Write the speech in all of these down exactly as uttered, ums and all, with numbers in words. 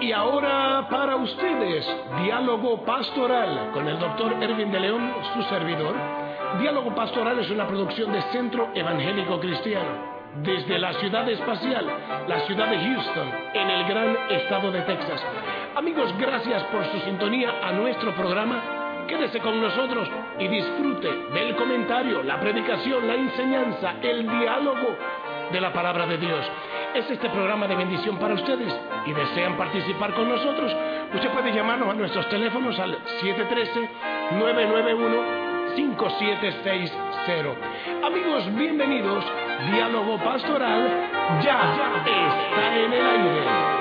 Y ahora para ustedes, Diálogo Pastoral, con el doctor Erwin de León, su servidor. Diálogo Pastoral es una producción de Centro Evangélico Cristiano, desde la ciudad espacial, la ciudad de Houston, en el gran estado de Texas. Amigos, gracias por su sintonía a nuestro programa. Quédese con nosotros y disfrute del comentario, la predicación, la enseñanza, el diálogo de la palabra de Dios. Es este programa de bendición para ustedes y desean participar con nosotros. Usted puede llamarnos a nuestros teléfonos al siete uno tres, nueve nueve uno, cinco siete seis cero. Amigos, bienvenidos. Diálogo Pastoral ya, ya está en el aire.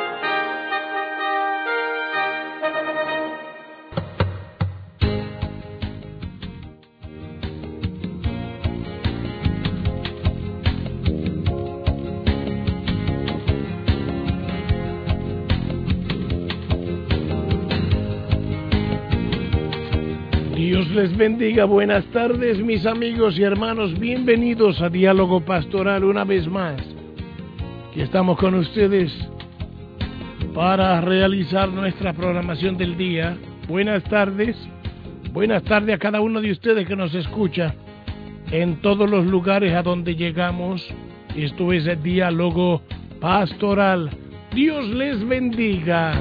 Dios les bendiga, buenas tardes mis amigos y hermanos, bienvenidos a Diálogo Pastoral una vez más. Aquí estamos con ustedes para realizar nuestra programación del día. Buenas tardes, buenas tardes a cada uno de ustedes que nos escucha en todos los lugares a donde llegamos. Esto es el Diálogo Pastoral. Dios les bendiga.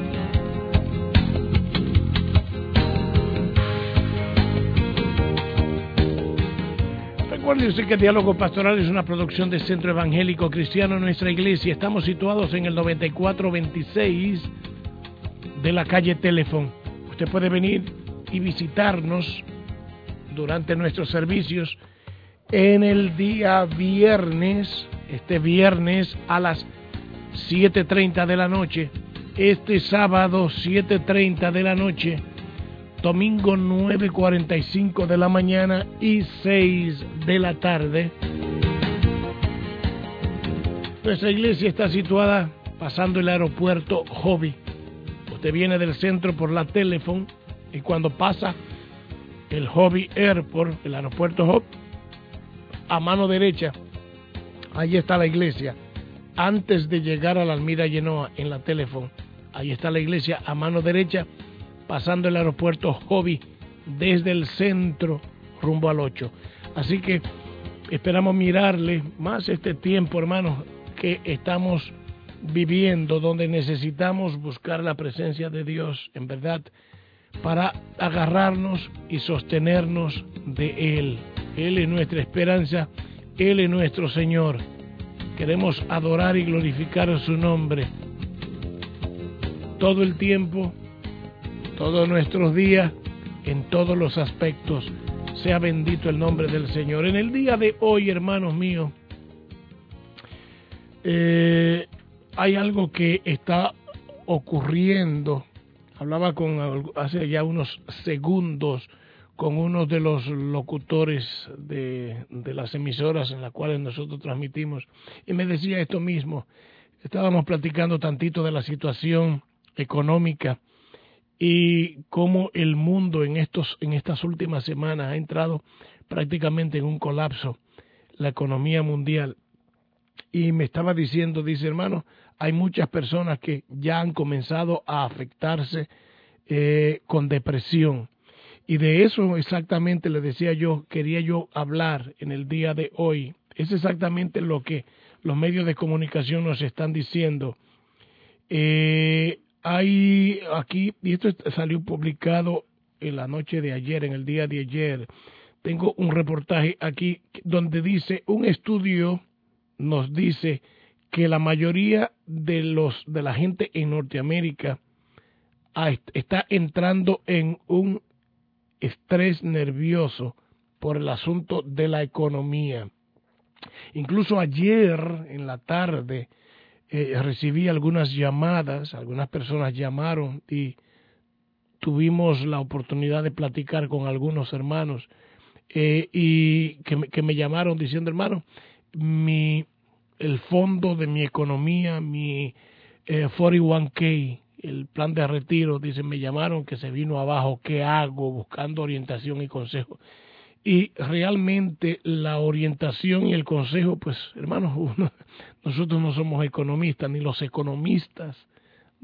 Recuerde usted que Diálogo Pastoral es una producción de Centro Evangélico Cristiano en nuestra iglesia. Estamos situados en el noventa y cuatro veintiséis de la calle Teléfono. Usted puede venir y visitarnos durante nuestros servicios en el día viernes, este viernes a las siete treinta de la noche, este sábado siete treinta de la noche, domingo nueve cuarenta y cinco de la mañana y seis de la tarde. Nuestra iglesia está situada pasando el aeropuerto Hobby. Usted viene del centro por la Teléfono y cuando pasa el Hobby Airport, el aeropuerto Hobby, a mano derecha, ahí está la iglesia. Antes de llegar a la Almira Genoa en la Teléfono, ahí está la iglesia a mano derecha, pasando el aeropuerto Hobby desde el centro rumbo al ocho. Así que esperamos mirarle más este tiempo, hermanos, que estamos viviendo, donde necesitamos buscar la presencia de Dios, en verdad, para agarrarnos y sostenernos de Él. Él es nuestra esperanza, Él es nuestro Señor. Queremos adorar y glorificar su nombre todo el tiempo, todos nuestros días, en todos los aspectos. Sea bendito el nombre del Señor. En el día de hoy, hermanos míos, eh, hay algo que está ocurriendo. Hablaba con hace ya unos segundos con uno de los locutores de, de las emisoras en las cuales nosotros transmitimos, y me decía esto mismo. Estábamos platicando tantito de la situación económica y cómo el mundo en estos en estas últimas semanas ha entrado prácticamente en un colapso, la economía mundial. Y me estaba diciendo, dice, hermano, hay muchas personas que ya han comenzado a afectarse eh, con depresión. Y de eso exactamente le decía yo, quería yo hablar en el día de hoy. Es exactamente lo que los medios de comunicación nos están diciendo. Eh, Hay aquí, y esto salió publicado en la noche de ayer, en el día de ayer, tengo un reportaje aquí donde dice, un estudio nos dice que la mayoría de los de la gente en Norteamérica está entrando en un estrés nervioso por el asunto de la economía. Incluso ayer en la tarde, Eh, recibí algunas llamadas, algunas personas llamaron y tuvimos la oportunidad de platicar con algunos hermanos eh, y que me, que me llamaron diciendo, hermano, mi, el fondo de mi economía, mi eh, cuarenta y uno K, el plan de retiro, dicen, me llamaron que se vino abajo, ¿qué hago? Buscando orientación y consejo. Y realmente la orientación y el consejo, pues hermanos, uno, nosotros no somos economistas, ni los economistas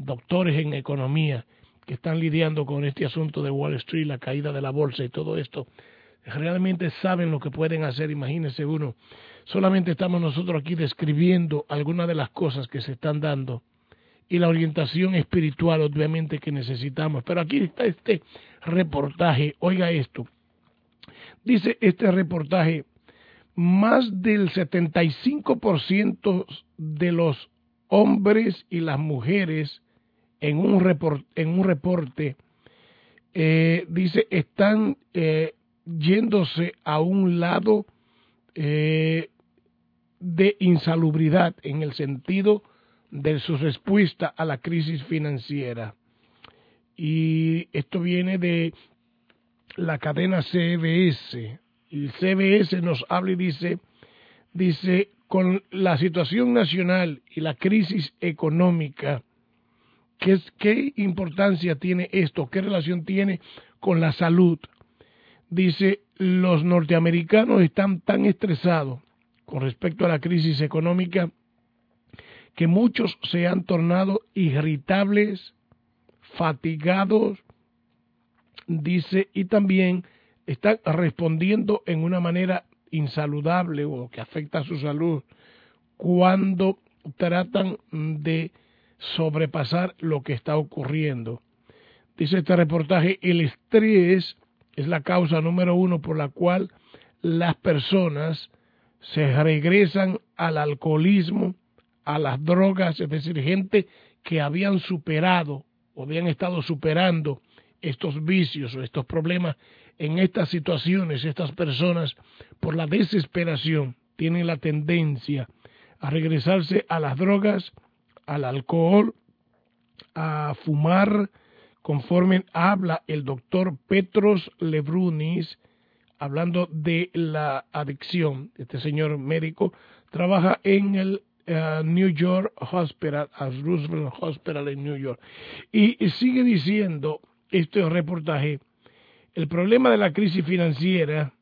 doctores en economía que están lidiando con este asunto de Wall Street, la caída de la bolsa y todo esto, realmente saben lo que pueden hacer. Imagínese uno, solamente estamos nosotros aquí describiendo algunas de las cosas que se están dando y la orientación espiritual obviamente que necesitamos. Pero aquí está este reportaje, oiga esto, dice este reportaje, más del setenta y cinco por ciento de los hombres y las mujeres en un, report, en un reporte, eh, dice, están eh, yéndose a un lado eh, de insalubridad en el sentido de su respuesta a la crisis financiera. Y esto viene de la cadena C B S. Y C B S nos habla y dice, dice, con la situación nacional y la crisis económica, ¿qué, es, qué importancia tiene esto? ¿Qué relación tiene con la salud? Dice, los norteamericanos están tan estresados con respecto a la crisis económica que muchos se han tornado irritables, fatigados, dice, y también están respondiendo en una manera insaludable o que afecta a su salud cuando tratan de sobrepasar lo que está ocurriendo. Dice este reportaje, el estrés es la causa número uno por la cual las personas se regresan al alcoholismo, a las drogas, es decir, gente que habían superado o habían estado superando estos vicios o estos problemas en estas situaciones. Estas personas, por la desesperación, tienen la tendencia a regresarse a las drogas, al alcohol, a fumar, conforme habla el doctor Petros Lebrunis, hablando de la adicción. Este señor médico trabaja en el uh, New York Hospital, Roosevelt Hospital en New York, y, y sigue diciendo este reportaje, el problema de la crisis financiera,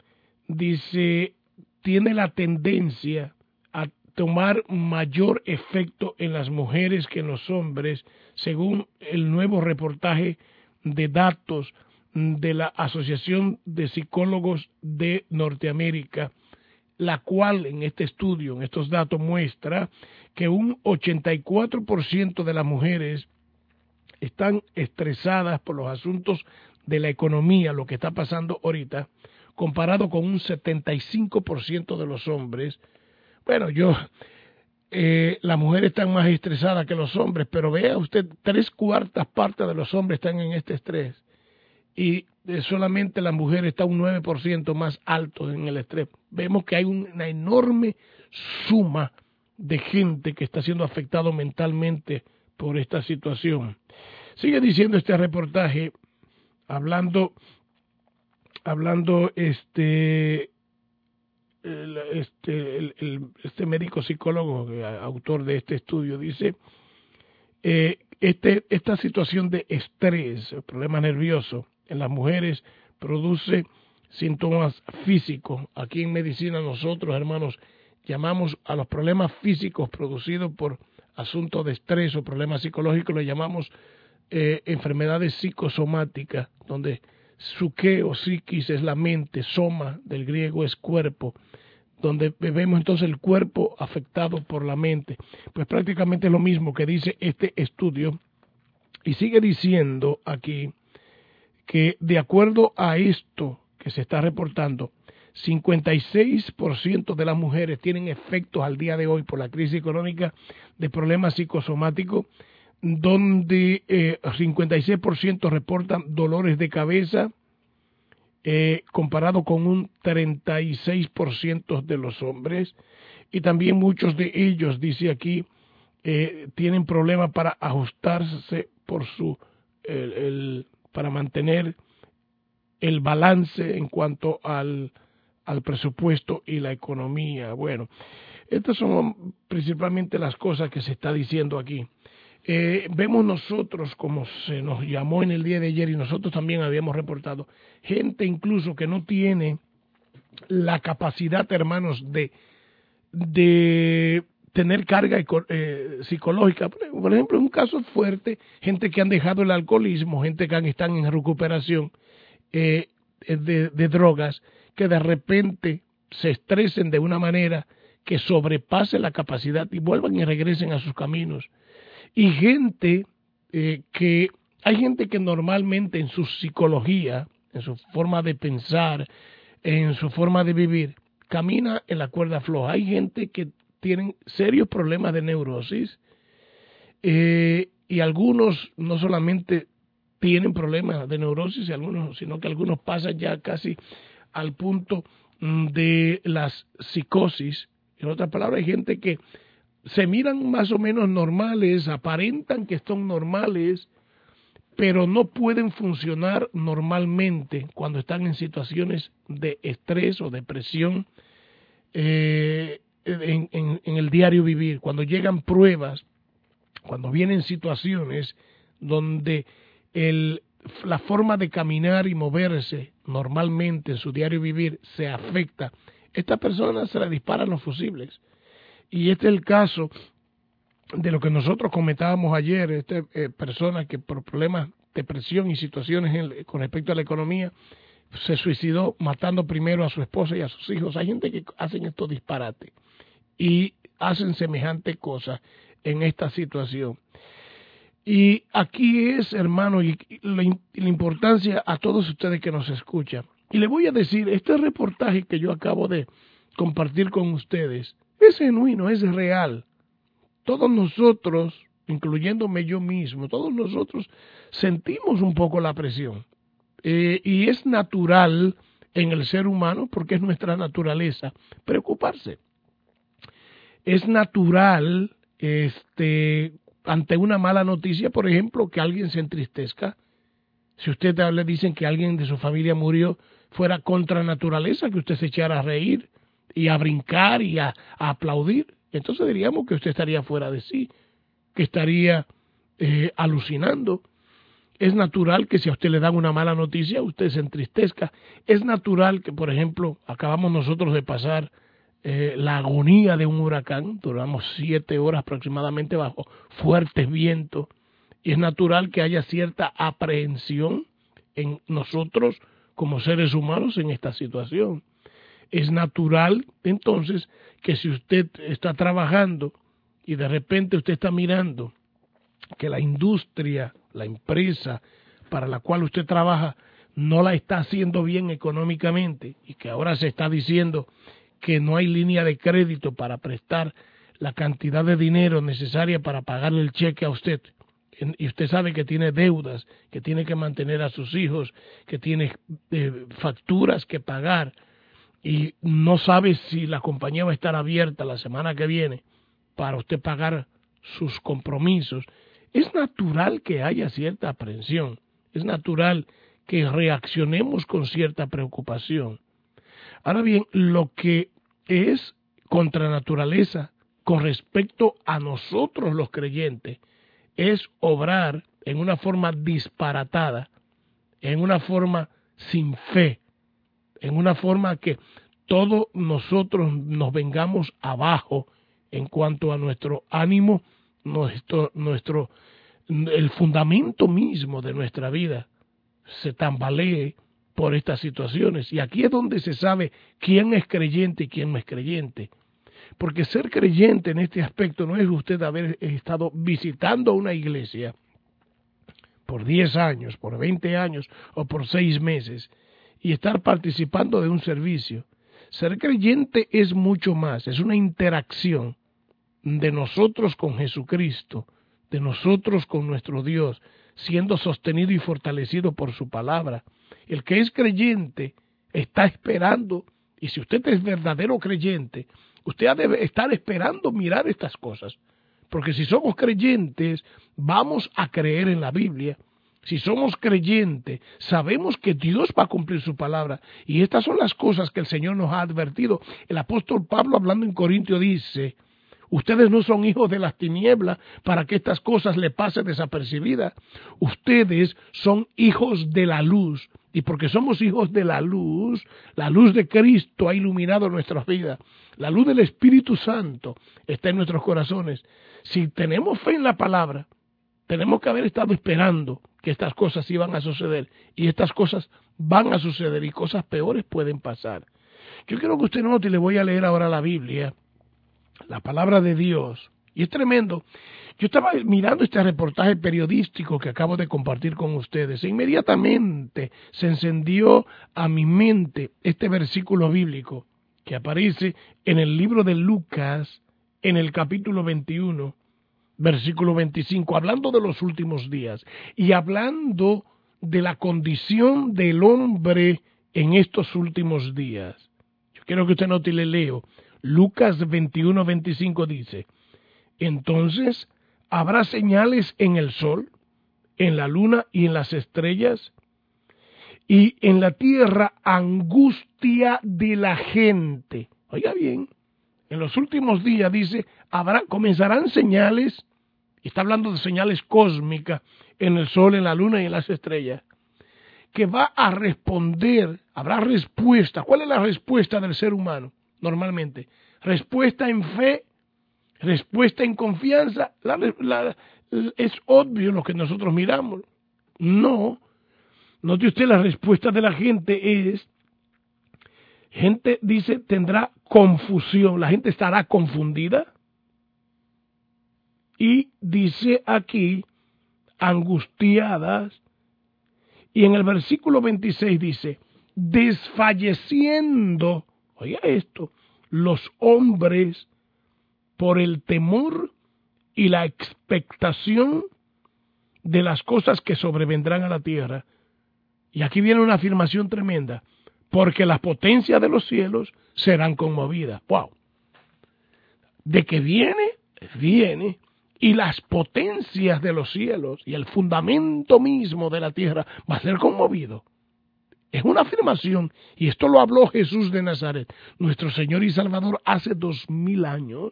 dice, tiene la tendencia a tomar mayor efecto en las mujeres que en los hombres, según el nuevo reportaje de datos de la Asociación de Psicólogos de Norteamérica, la cual en este estudio, en estos datos, muestra que un ochenta y cuatro por ciento de las mujeres están estresadas por los asuntos de la economía, lo que está pasando ahorita, comparado con un setenta y cinco por ciento de los hombres. Bueno, yo, eh, las mujeres están más estresadas que los hombres, pero vea usted, tres cuartas partes de los hombres están en este estrés y eh, solamente las mujeres están un nueve por ciento más alto en el estrés. Vemos que hay una enorme suma de gente que está siendo afectado mentalmente por esta situación. Sigue diciendo este reportaje, hablando, hablando este, el, este, el, el, este médico psicólogo, autor de este estudio, dice, eh, este, esta situación de estrés, problema nervioso en las mujeres produce síntomas físicos. Aquí en medicina nosotros, hermanos, llamamos a los problemas físicos producidos por asuntos de estrés o problemas psicológicos, le llamamos eh, enfermedades psicosomáticas, donde psuque o psiquis es la mente, soma del griego es cuerpo, donde vemos entonces el cuerpo afectado por la mente. Pues prácticamente es lo mismo que dice este estudio, y sigue diciendo aquí que de acuerdo a esto que se está reportando, cincuenta y seis por ciento de las mujeres tienen efectos al día de hoy por la crisis económica de problemas psicosomáticos, donde eh, cincuenta y seis por ciento reportan dolores de cabeza, eh, comparado con un treinta y seis por ciento de los hombres, y también muchos de ellos, dice aquí, eh, tienen problemas para ajustarse por su el, el, para mantener el balance en cuanto al, al presupuesto y la economía. Bueno, estas son principalmente las cosas que se está diciendo aquí. Eh, vemos nosotros, como se nos llamó en el día de ayer y nosotros también habíamos reportado, gente incluso que no tiene la capacidad, hermanos, de, de tener carga eh, psicológica. Por ejemplo, en un caso fuerte, gente que han dejado el alcoholismo, gente que han, están en recuperación eh, de, de drogas, que de repente se estresen de una manera que sobrepase la capacidad y vuelvan y regresen a sus caminos. Y gente eh, que, hay gente que normalmente en su psicología, en su forma de pensar, en su forma de vivir, camina en la cuerda floja. Hay gente que tienen serios problemas de neurosis eh, y algunos no solamente tienen problemas de neurosis, algunos, sino que algunos pasan ya casi al punto de las psicosis. En otras palabras, hay gente que se miran más o menos normales, aparentan que son normales, pero no pueden funcionar normalmente cuando están en situaciones de estrés o depresión eh, en, en, en el diario vivir. Cuando llegan pruebas, cuando vienen situaciones donde el, la forma de caminar y moverse normalmente en su diario vivir se afecta, esta persona se le disparan los fusibles. Y este es el caso de lo que nosotros comentábamos ayer, esta eh, persona que por problemas de presión y situaciones en, con respecto a la economía se suicidó matando primero a su esposa y a sus hijos. Hay gente que hacen estos disparates y hacen semejante cosa en esta situación. Y aquí es, hermano, y la, la importancia a todos ustedes que nos escuchan. Y le voy a decir, este reportaje que yo acabo de compartir con ustedes es genuino, es real. Todos nosotros, incluyéndome yo mismo, todos nosotros sentimos un poco la presión. Eh, y es natural en el ser humano, porque es nuestra naturaleza, preocuparse. Es natural, este, ante una mala noticia, por ejemplo, que alguien se entristezca. Si usted le dicen que alguien de su familia murió, fuera contra naturaleza que usted se echara a reír y a brincar y a, a aplaudir. Entonces diríamos que usted estaría fuera de sí, que estaría eh, alucinando. Es natural que si a usted le dan una mala noticia, usted se entristezca. Es natural que, por ejemplo, acabamos nosotros de pasar eh, la agonía de un huracán, duramos siete horas aproximadamente bajo fuertes vientos, y es natural que haya cierta aprehensión en nosotros como seres humanos en esta situación. Es natural, entonces, que si usted está trabajando y de repente usted está mirando que la industria, la empresa para la cual usted trabaja no la está haciendo bien económicamente y que ahora se está diciendo que no hay línea de crédito para prestar la cantidad de dinero necesaria para pagarle el cheque a usted, y usted sabe que tiene deudas, que tiene que mantener a sus hijos, que tiene eh, facturas que pagar, y no sabe si la compañía va a estar abierta la semana que viene para usted pagar sus compromisos, es natural que haya cierta aprensión, es natural que reaccionemos con cierta preocupación. Ahora bien, lo que es contra naturaleza con respecto a nosotros los creyentes es obrar en una forma disparatada, en una forma sin fe, en una forma que todos nosotros nos vengamos abajo en cuanto a nuestro ánimo, nuestro, nuestro, el fundamento mismo de nuestra vida se tambalee por estas situaciones. Y aquí es donde se sabe quién es creyente y quién no es creyente. Porque ser creyente en este aspecto no es usted haber estado visitando una iglesia por diez años, por veinte años o por seis meses y estar participando de un servicio. Ser creyente es mucho más, es una interacción de nosotros con Jesucristo, de nosotros con nuestro Dios, siendo sostenido y fortalecido por su palabra. El que es creyente está esperando, y si usted es verdadero creyente, usted debe estar esperando mirar estas cosas, porque si somos creyentes, vamos a creer en la Biblia. Si somos creyentes, sabemos que Dios va a cumplir su palabra, y estas son las cosas que el Señor nos ha advertido. El apóstol Pablo, hablando en Corintio, dice: Ustedes no son hijos de las tinieblas para que estas cosas le pasen desapercibidas. Ustedes son hijos de la luz. Y porque somos hijos de la luz, la luz de Cristo ha iluminado nuestras vidas. La luz del Espíritu Santo está en nuestros corazones. Si tenemos fe en la palabra, tenemos que haber estado esperando que estas cosas iban a suceder. Y estas cosas van a suceder y cosas peores pueden pasar. Yo quiero que usted note, y le voy a leer ahora la Biblia, la palabra de Dios. Y es tremendo. Yo estaba mirando este reportaje periodístico que acabo de compartir con ustedes. E inmediatamente se encendió a mi mente este versículo bíblico que aparece en el libro de Lucas, en el capítulo veintiuno, versículo veinticinco, hablando de los últimos días y hablando de la condición del hombre en estos últimos días. Yo quiero que usted note y le leo. Lucas veintiuno, veinticinco dice: entonces habrá señales en el sol, en la luna y en las estrellas, y en la tierra angustia de la gente. Oiga bien, en los últimos días dice, habrá, comenzarán señales, está hablando de señales cósmicas, en el sol, en la luna y en las estrellas, que va a responder, habrá respuesta. ¿Cuál es la respuesta del ser humano normalmente? Respuesta en fe, respuesta en confianza. La, la, es obvio lo que nosotros miramos. No, note usted, la respuesta de la gente es, gente dice tendrá confusión, la gente estará confundida. Y dice aquí, angustiadas. Y en el versículo veintiséis dice, desfalleciendo, oiga esto, los hombres por el temor y la expectación de las cosas que sobrevendrán a la tierra. Y aquí viene una afirmación tremenda, porque las potencias de los cielos serán conmovidas. ¡Wow! De que viene, viene, y las potencias de los cielos y el fundamento mismo de la tierra va a ser conmovido. Es una afirmación, y esto lo habló Jesús de Nazaret, nuestro Señor y Salvador, hace dos mil años.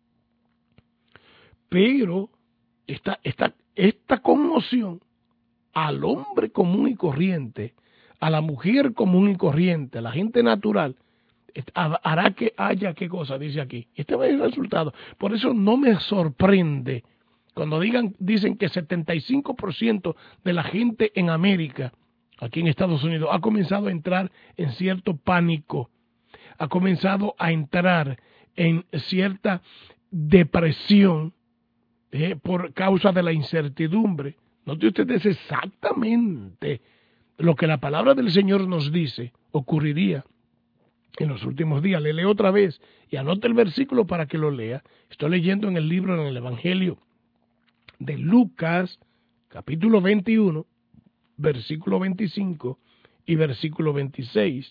Pero esta, esta, esta conmoción al hombre común y corriente, a la mujer común y corriente, a la gente natural, hará que haya, ¿qué cosa? Dice aquí. Este va a ser el resultado. Por eso no me sorprende cuando digan, dicen que setenta y cinco por ciento de la gente en América, aquí en Estados Unidos, ha comenzado a entrar en cierto pánico, ha comenzado a entrar en cierta depresión eh, por causa de la incertidumbre. Note ustedes exactamente lo que la palabra del Señor nos dice ocurriría en los últimos días. Le leo otra vez y anote el versículo para que lo lea. Estoy leyendo en el libro, en el Evangelio de Lucas, capítulo veintiuno, versículo veinticinco y versículo veintiséis.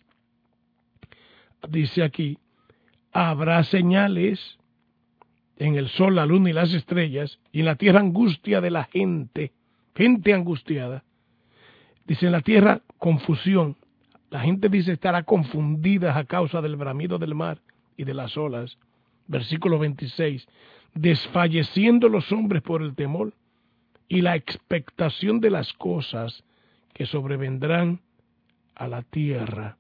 Dice aquí, habrá señales en el sol, la luna y las estrellas, y en la tierra angustia de la gente, gente angustiada. Dice en la tierra confusión. La gente dice estará confundida a causa del bramido del mar y de las olas. Versículo veintiséis. Desfalleciendo los hombres por el temor y la expectación de las cosas que sobrevendrán a la tierra.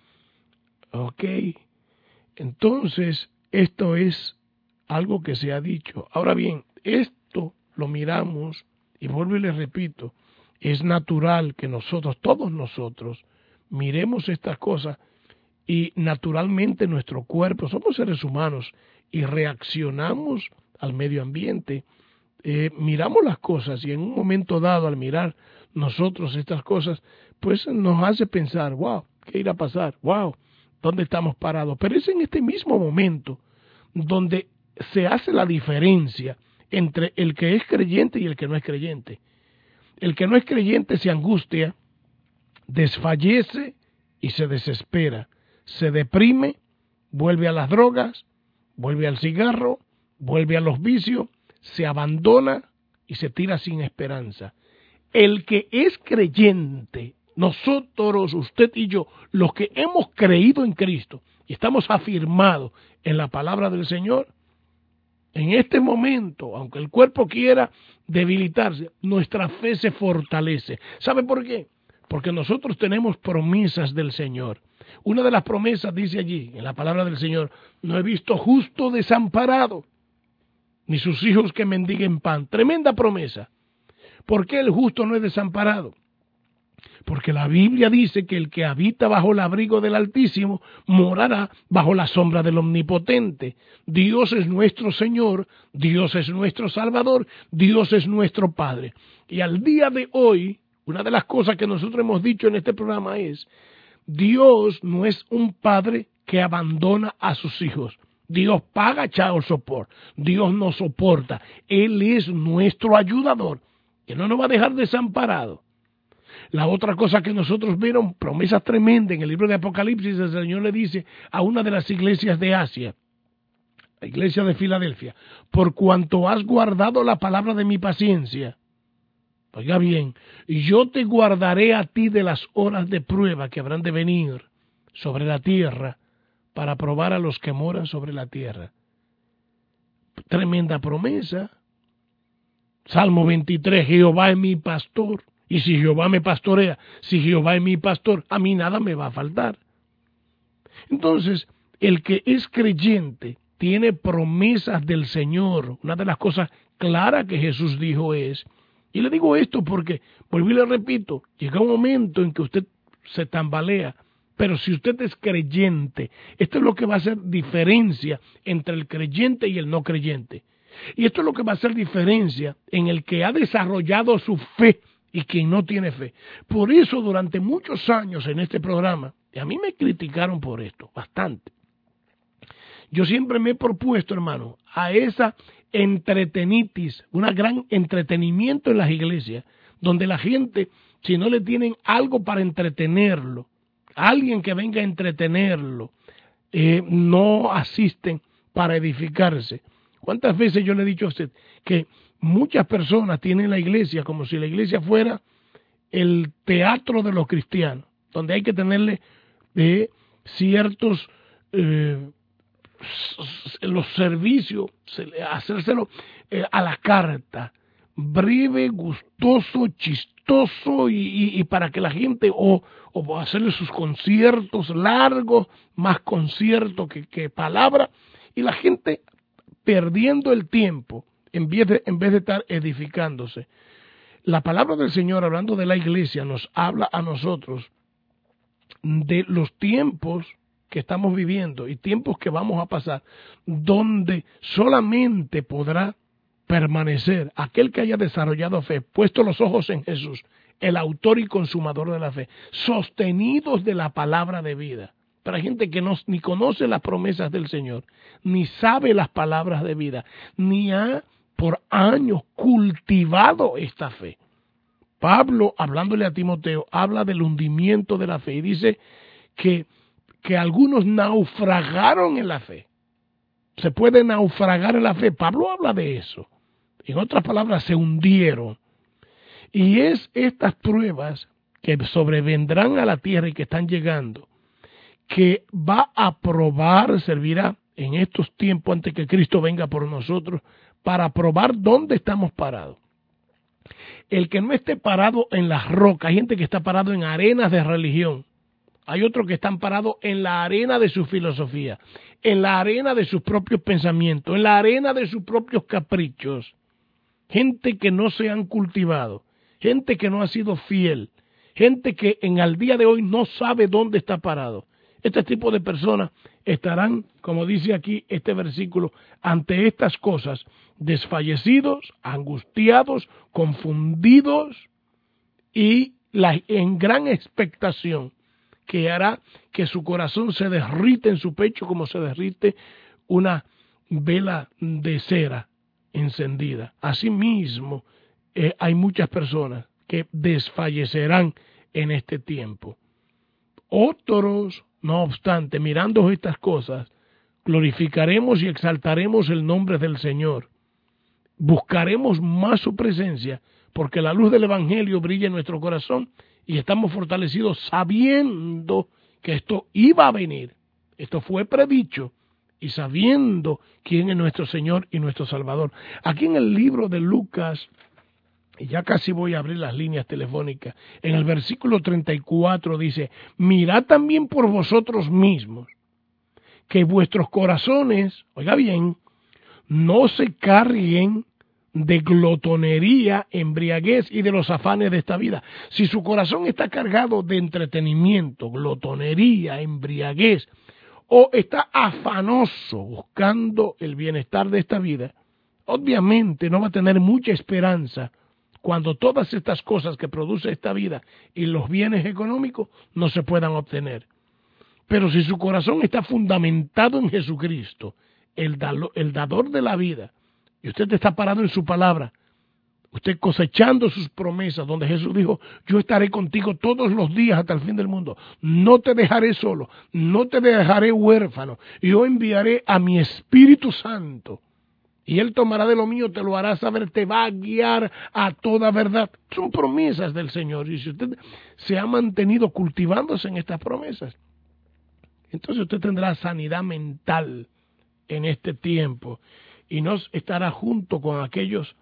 Ok. Entonces, esto es algo que se ha dicho. Ahora bien, esto lo miramos, y vuelvo y les repito, es natural que nosotros, todos nosotros, miremos estas cosas y naturalmente nuestro cuerpo, somos seres humanos y reaccionamos al medio ambiente, eh, miramos las cosas y en un momento dado al mirar nosotros estas cosas, pues nos hace pensar, wow, ¿qué irá a pasar? Wow, ¿dónde estamos parados? Pero es en este mismo momento donde se hace la diferencia entre el que es creyente y el que no es creyente. El que no es creyente se angustia, desfallece y se desespera, se deprime, vuelve a las drogas, vuelve al cigarro, vuelve a los vicios, se abandona y se tira sin esperanza. El que es creyente, nosotros, usted y yo, los que hemos creído en Cristo y estamos afirmados en la palabra del Señor, En este momento, aunque el cuerpo quiera debilitarse, nuestra fe se fortalece. ¿Sabe por qué? Porque nosotros tenemos promesas del Señor. Una de las promesas dice allí, en la palabra del Señor, no he visto justo desamparado, ni sus hijos que mendiguen pan. Tremenda promesa. ¿Por qué el justo no es desamparado? Porque la Biblia dice que el que habita bajo el abrigo del Altísimo morará bajo la sombra del Omnipotente. Dios es nuestro Señor, Dios es nuestro Salvador, Dios es nuestro Padre. Y al día de hoy, una de las cosas que nosotros hemos dicho en este programa es, Dios no es un padre que abandona a sus hijos. Dios paga child support, Dios nos soporta, Él es nuestro ayudador, que no nos va a dejar desamparados. La otra cosa que nosotros vieron, promesas tremendas en el libro de Apocalipsis, el Señor le dice a una de las iglesias de Asia, la iglesia de Filadelfia, por cuanto has guardado la palabra de mi paciencia, oiga bien, yo te guardaré a ti de las horas de prueba que habrán de venir sobre la tierra para probar a los que moran sobre la tierra. Tremenda promesa. Salmo veintitrés, Jehová es mi pastor. Y si Jehová me pastorea, si Jehová es mi pastor, a mí nada me va a faltar. Entonces, el que es creyente tiene promesas del Señor. Una de las cosas claras que Jesús dijo es, y le digo esto porque, vuelvo y le repito, llega un momento en que usted se tambalea, pero si usted es creyente, esto es lo que va a hacer diferencia entre el creyente y el no creyente. Y esto es lo que va a hacer diferencia en el que ha desarrollado su fe y quien no tiene fe. Por eso durante muchos años en este programa, y a mí me criticaron por esto, bastante, yo siempre me he propuesto, hermano, a esa entretenitis, un gran entretenimiento en las iglesias, donde la gente, si no le tienen algo para entretenerlo, alguien que venga a entretenerlo, eh, no asisten para edificarse. ¿Cuántas veces yo le he dicho a usted que muchas personas tienen la iglesia como si la iglesia fuera el teatro de los cristianos, donde hay que tenerle eh, ciertos eh, los servicios, hacérselo eh, a la carta, breve, gustoso, chistoso y, y, y para que la gente, o, o hacerle sus conciertos largos, más concierto que, que palabra, y la gente perdiendo el tiempo en vez de, en vez de estar edificándose. La palabra del Señor, hablando de la iglesia, nos habla a nosotros de los tiempos que estamos viviendo y tiempos que vamos a pasar, donde solamente podrá permanecer aquel que haya desarrollado fe, puesto los ojos en Jesús, el autor y consumador de la fe, sostenidos de la palabra de vida. Pero hay gente que no, ni conoce las promesas del Señor, ni sabe las palabras de vida, ni ha por años cultivado esta fe. Pablo, hablándole a Timoteo, habla del hundimiento de la fe y dice que, que algunos naufragaron en la fe. Se puede naufragar en la fe. Pablo habla de eso. En otras palabras, se hundieron. Y es estas pruebas que sobrevendrán a la tierra y que están llegando, que va a probar, servirá en estos tiempos antes que Cristo venga por nosotros, para probar dónde estamos parados. El que no esté parado en las rocas, hay gente que está parado en arenas de religión, hay otros que están parados en la arena de su filosofía, en la arena de sus propios pensamientos, en la arena de sus propios caprichos, gente que no se han cultivado, gente que no ha sido fiel, gente que en el día de hoy no sabe dónde está parado. Este tipo de personas estarán, como dice aquí este versículo, ante estas cosas, desfallecidos, angustiados, confundidos y la, en gran expectación que hará que su corazón se derrite en su pecho como se derrite una vela de cera encendida. Asimismo, eh, hay muchas personas que desfallecerán en este tiempo. Otros, no obstante, mirando estas cosas, glorificaremos y exaltaremos el nombre del Señor. Buscaremos más su presencia, porque la luz del Evangelio brilla en nuestro corazón y estamos fortalecidos sabiendo que esto iba a venir. Esto fue predicho y sabiendo quién es nuestro Señor y nuestro Salvador. Aquí en el libro de Lucas, y ya casi voy a abrir las líneas telefónicas, en el versículo treinta y cuatro dice, mirad también por vosotros mismos, que vuestros corazones, oiga bien, no se carguen de glotonería, embriaguez y de los afanes de esta vida. Si su corazón está cargado de entretenimiento, glotonería, embriaguez, o está afanoso buscando el bienestar de esta vida, obviamente no va a tener mucha esperanza cuando todas estas cosas que produce esta vida y los bienes económicos no se puedan obtener. Pero si su corazón está fundamentado en Jesucristo, el, dalo, el dador de la vida, y usted está parado en su palabra, usted cosechando sus promesas, donde Jesús dijo, yo estaré contigo todos los días hasta el fin del mundo, no te dejaré solo, no te dejaré huérfano, yo enviaré a mi Espíritu Santo, y Él tomará de lo mío, te lo hará saber, te va a guiar a toda verdad. Son promesas del Señor, y si usted se ha mantenido cultivándose en estas promesas, entonces usted tendrá sanidad mental en este tiempo, y no estará junto con aquellos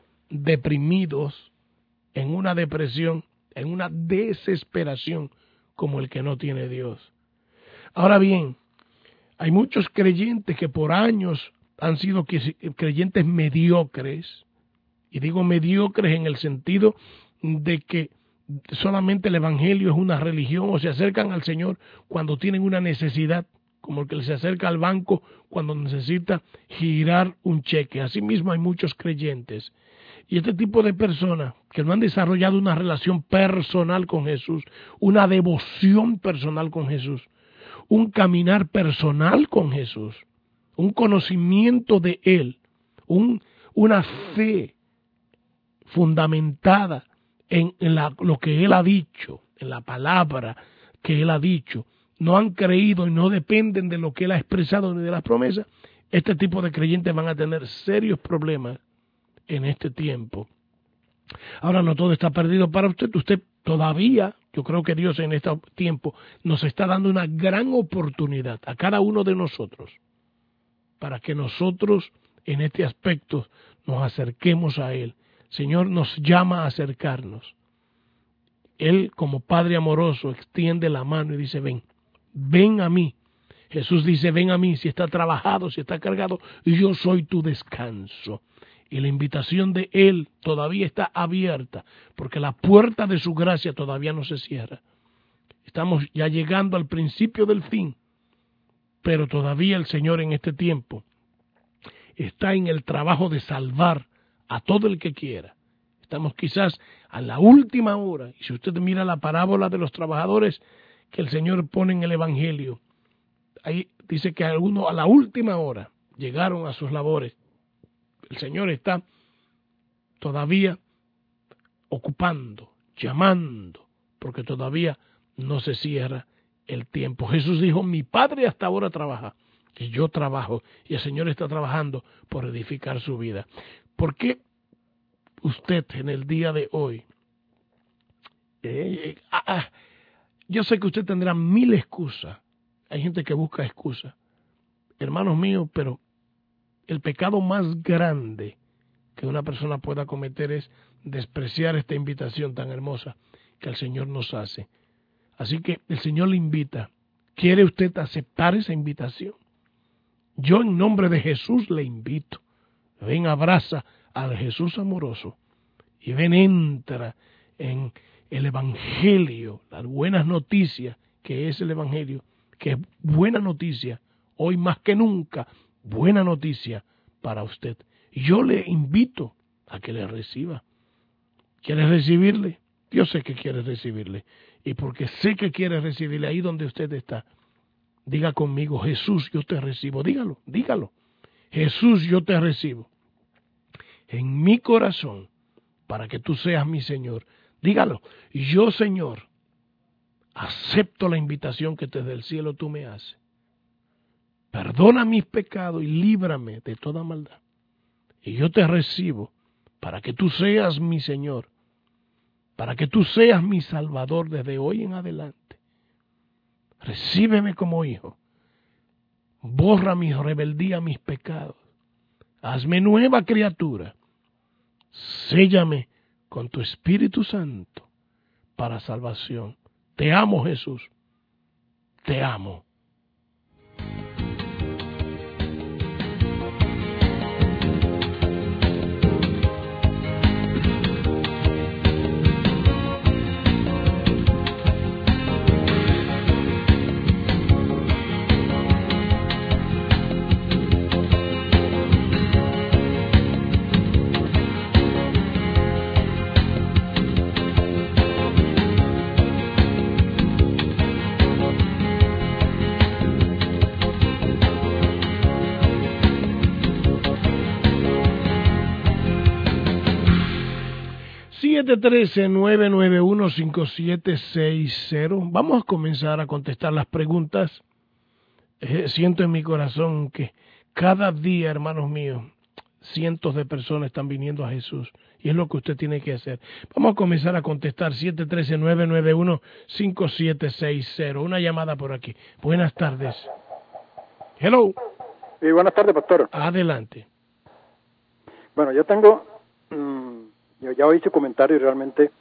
deprimidos en una depresión, en una desesperación como el que no tiene Dios. Ahora bien, hay muchos creyentes que por años han sido creyentes mediocres, y digo mediocres en el sentido de que solamente el Evangelio es una religión, o se acercan al Señor cuando tienen una necesidad, como el que se acerca al banco cuando necesita girar un cheque. Asimismo hay muchos creyentes. Y este tipo de personas que no han desarrollado una relación personal con Jesús, una devoción personal con Jesús, un caminar personal con Jesús, un conocimiento de Él, un, una fe fundamentada en, en la, lo que Él ha dicho, en la palabra que Él ha dicho, no han creído y no dependen de lo que Él ha expresado ni de las promesas, este tipo de creyentes van a tener serios problemas en este tiempo. Ahora no todo está perdido para usted, usted todavía, yo creo que Dios en este tiempo nos está dando una gran oportunidad a cada uno de nosotros, para que nosotros en este aspecto nos acerquemos a Él. Señor nos llama a acercarnos. Él como Padre amoroso extiende la mano y dice, ven. Ven a mí. Jesús dice, ven a mí si está trabajado, si está cargado, y yo soy tu descanso. Y la invitación de Él todavía está abierta, porque la puerta de su gracia todavía no se cierra. Estamos ya llegando al principio del fin, pero todavía el Señor en este tiempo está en el trabajo de salvar a todo el que quiera. Estamos quizás a la última hora, y si usted mira la parábola de los trabajadores que el Señor pone en el Evangelio, ahí dice que algunos a la última hora llegaron a sus labores. El Señor está todavía ocupando, llamando, porque todavía no se cierra el tiempo. Jesús dijo, mi Padre hasta ahora trabaja, y yo trabajo, y el Señor está trabajando por edificar su vida. ¿Por qué usted en el día de hoy, eh, ah, ah, yo sé que usted tendrá mil excusas, hay gente que busca excusas, hermanos míos, pero el pecado más grande que una persona pueda cometer es despreciar esta invitación tan hermosa que el Señor nos hace. Así que el Señor le invita. ¿Quiere usted aceptar esa invitación? Yo en nombre de Jesús le invito. Ven, abraza al Jesús amoroso y ven, entra en el Evangelio, las buenas noticias que es el Evangelio, que es buena noticia, hoy más que nunca, buena noticia para usted. Yo le invito a que le reciba. ¿Quiere recibirle? Yo sé que quiere recibirle. Y porque sé que quiere recibirle ahí donde usted está, diga conmigo, Jesús, yo te recibo. Dígalo, dígalo. Jesús, yo te recibo en mi corazón para que tú seas mi Señor. Dígalo. Yo, Señor, acepto la invitación que desde el cielo tú me haces. Perdona mis pecados y líbrame de toda maldad. Y yo te recibo para que tú seas mi Señor, para que tú seas mi Salvador desde hoy en adelante. Recíbeme como hijo. borra mi rebeldía, mis pecados. Hazme nueva criatura. Séllame con tu Espíritu Santo para salvación. Te amo, Jesús. Te amo. siete uno tres, nueve nueve uno, cinco siete seis cero. Vamos a comenzar a contestar las preguntas. Eh, siento en mi corazón que cada día, hermanos míos, cientos de personas están viniendo a Jesús. Y es lo que usted tiene que hacer. Vamos a comenzar a contestar. siete uno tres, nueve nueve uno, cinco siete seis cero. Una llamada por aquí. Buenas tardes. Hello. Sí, buenas tardes, pastor. Adelante. Bueno, yo tengo... Mmm, yo ya oí su comentario y realmente